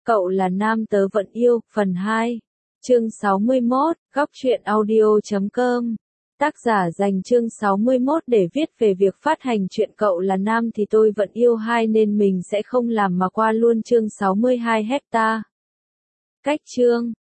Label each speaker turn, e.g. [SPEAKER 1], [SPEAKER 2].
[SPEAKER 1] Cậu là nam tớ vẫn yêu, phần 2. Chương 61, góc truyện audio.com. Tác giả dành chương 61 để viết về việc phát hành truyện Cậu là nam thì tôi vẫn yêu 2 nên mình sẽ không làm mà qua luôn chương 62 hecta. Cách chương.